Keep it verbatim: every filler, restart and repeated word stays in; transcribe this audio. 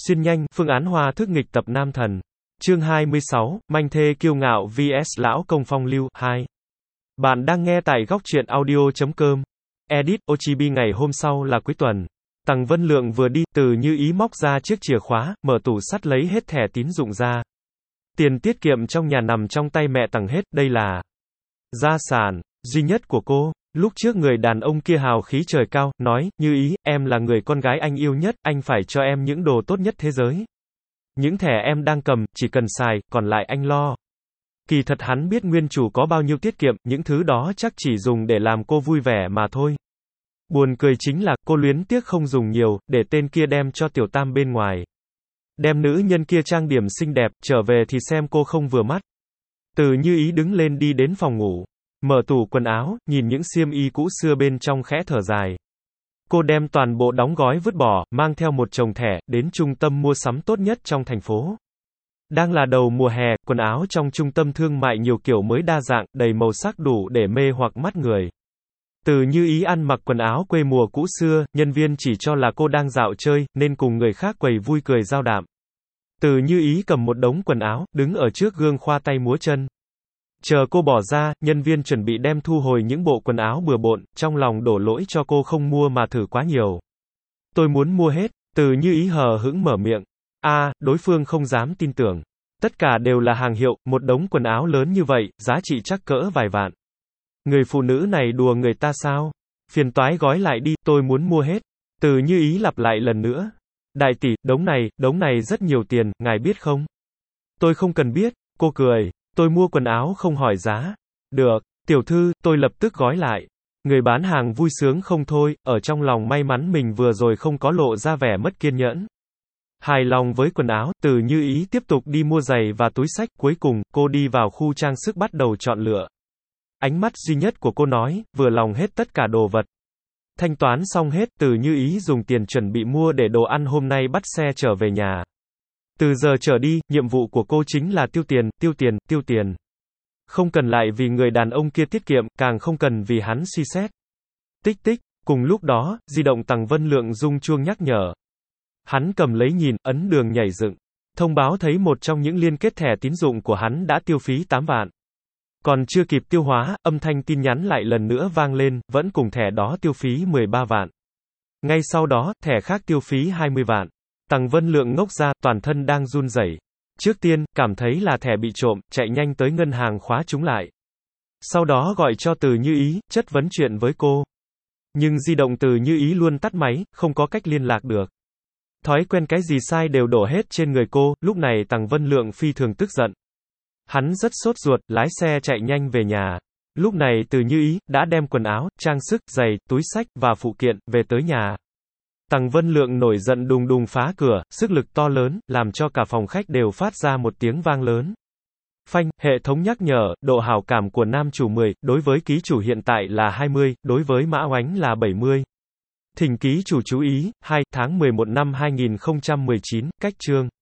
Xuyên nhanh, phương án hòa thức nghịch tập nam thần. Chương hai mươi sáu, manh thê kiêu ngạo vs lão công phong lưu, hai. Bạn đang nghe tại góc truyện audio chấm com. Edit, Ochibi ngày hôm sau là cuối tuần. Tằng Vân Lượng vừa đi, Từ Như Ý móc ra chiếc chìa khóa, mở tủ sắt lấy hết thẻ tín dụng ra. Tiền tiết kiệm trong nhà nằm trong tay mẹ Tằng hết, đây là gia sản duy nhất của cô. Lúc trước người đàn ông kia hào khí trời cao, nói, Như Ý, em là người con gái anh yêu nhất, anh phải cho em những đồ tốt nhất thế giới. Những thẻ em đang cầm, chỉ cần xài, còn lại anh lo. Kỳ thật hắn biết nguyên chủ có bao nhiêu tiết kiệm, những thứ đó chắc chỉ dùng để làm cô vui vẻ mà thôi. Buồn cười chính là, cô luyến tiếc không dùng nhiều, để tên kia đem cho tiểu tam bên ngoài. Đem nữ nhân kia trang điểm xinh đẹp, trở về thì xem cô không vừa mắt. Từ Như Ý đứng lên đi đến phòng ngủ. Mở tủ quần áo, nhìn những xiêm y cũ xưa bên trong khẽ thở dài. Cô đem toàn bộ đóng gói vứt bỏ, mang theo một chồng thẻ, đến trung tâm mua sắm tốt nhất trong thành phố. Đang là đầu mùa hè, quần áo trong trung tâm thương mại nhiều kiểu mới đa dạng, đầy màu sắc đủ để mê hoặc mắt người. Từ Như Ý ăn mặc quần áo quê mùa cũ xưa, nhân viên chỉ cho là cô đang dạo chơi, nên cùng người khác quầy vui cười giao đạm. Từ Như Ý cầm một đống quần áo, đứng ở trước gương khoa tay múa chân. Chờ cô bỏ ra, nhân viên chuẩn bị đem thu hồi những bộ quần áo bừa bộn, trong lòng đổ lỗi cho cô không mua mà thử quá nhiều. Tôi muốn mua hết. Từ Như Ý hờ hững mở miệng. A, à, đối phương không dám tin tưởng. Tất cả đều là hàng hiệu, một đống quần áo lớn như vậy, giá trị chắc cỡ vài vạn. Người phụ nữ này đùa người ta sao? Phiền toái gói lại đi, tôi muốn mua hết. Từ Như Ý lặp lại lần nữa. Đại tỷ, đống này, đống này rất nhiều tiền, ngài biết không? Tôi không cần biết. Cô cười. Tôi mua quần áo không hỏi giá. Được, tiểu thư, tôi lập tức gói lại. Người bán hàng vui sướng không thôi, ở trong lòng may mắn mình vừa rồi không có lộ ra vẻ mất kiên nhẫn. Hài lòng với quần áo, Từ Như Ý tiếp tục đi mua giày và túi xách, cuối cùng, cô đi vào khu trang sức bắt đầu chọn lựa. Ánh mắt duy nhất của cô nói, vừa lòng hết tất cả đồ vật. Thanh toán xong hết, Từ Như Ý dùng tiền chuẩn bị mua để đồ ăn hôm nay bắt xe trở về nhà. Từ giờ trở đi, nhiệm vụ của cô chính là tiêu tiền, tiêu tiền, tiêu tiền. Không cần lại vì người đàn ông kia tiết kiệm, càng không cần vì hắn suy xét. Tích tích, cùng lúc đó, di động Tằng Vân Lượng rung chuông nhắc nhở. Hắn cầm lấy nhìn, ấn đường nhảy dựng. Thông báo thấy một trong những liên kết thẻ tín dụng của hắn đã tiêu phí tám vạn. Còn chưa kịp tiêu hóa, âm thanh tin nhắn lại lần nữa vang lên, vẫn cùng thẻ đó tiêu phí mười ba vạn. Ngay sau đó, thẻ khác tiêu phí hai mươi vạn. Tằng Vân Lượng ngốc ra, toàn thân đang run rẩy. Trước tiên, cảm thấy là thẻ bị trộm, chạy nhanh tới ngân hàng khóa chúng lại. Sau đó gọi cho Từ Như Ý, chất vấn chuyện với cô. Nhưng di động Từ Như Ý luôn tắt máy, không có cách liên lạc được. Thói quen cái gì sai đều đổ hết trên người cô, lúc này Tằng Vân Lượng phi thường tức giận. Hắn rất sốt ruột, lái xe chạy nhanh về nhà. Lúc này Từ Như Ý đã đem quần áo, trang sức, giày, túi xách và phụ kiện về tới nhà. Tằng Vân Lượng nổi giận đùng đùng phá cửa, sức lực to lớn, làm cho cả phòng khách đều phát ra một tiếng vang lớn. Phanh, hệ thống nhắc nhở, độ hảo cảm của nam chủ mười, đối với ký chủ hiện tại là hai mươi, đối với Mã Oánh là bảy mươi. Thỉnh ký chủ chú ý, hai tháng mười một năm hai nghìn không trăm mười chín, cách chương.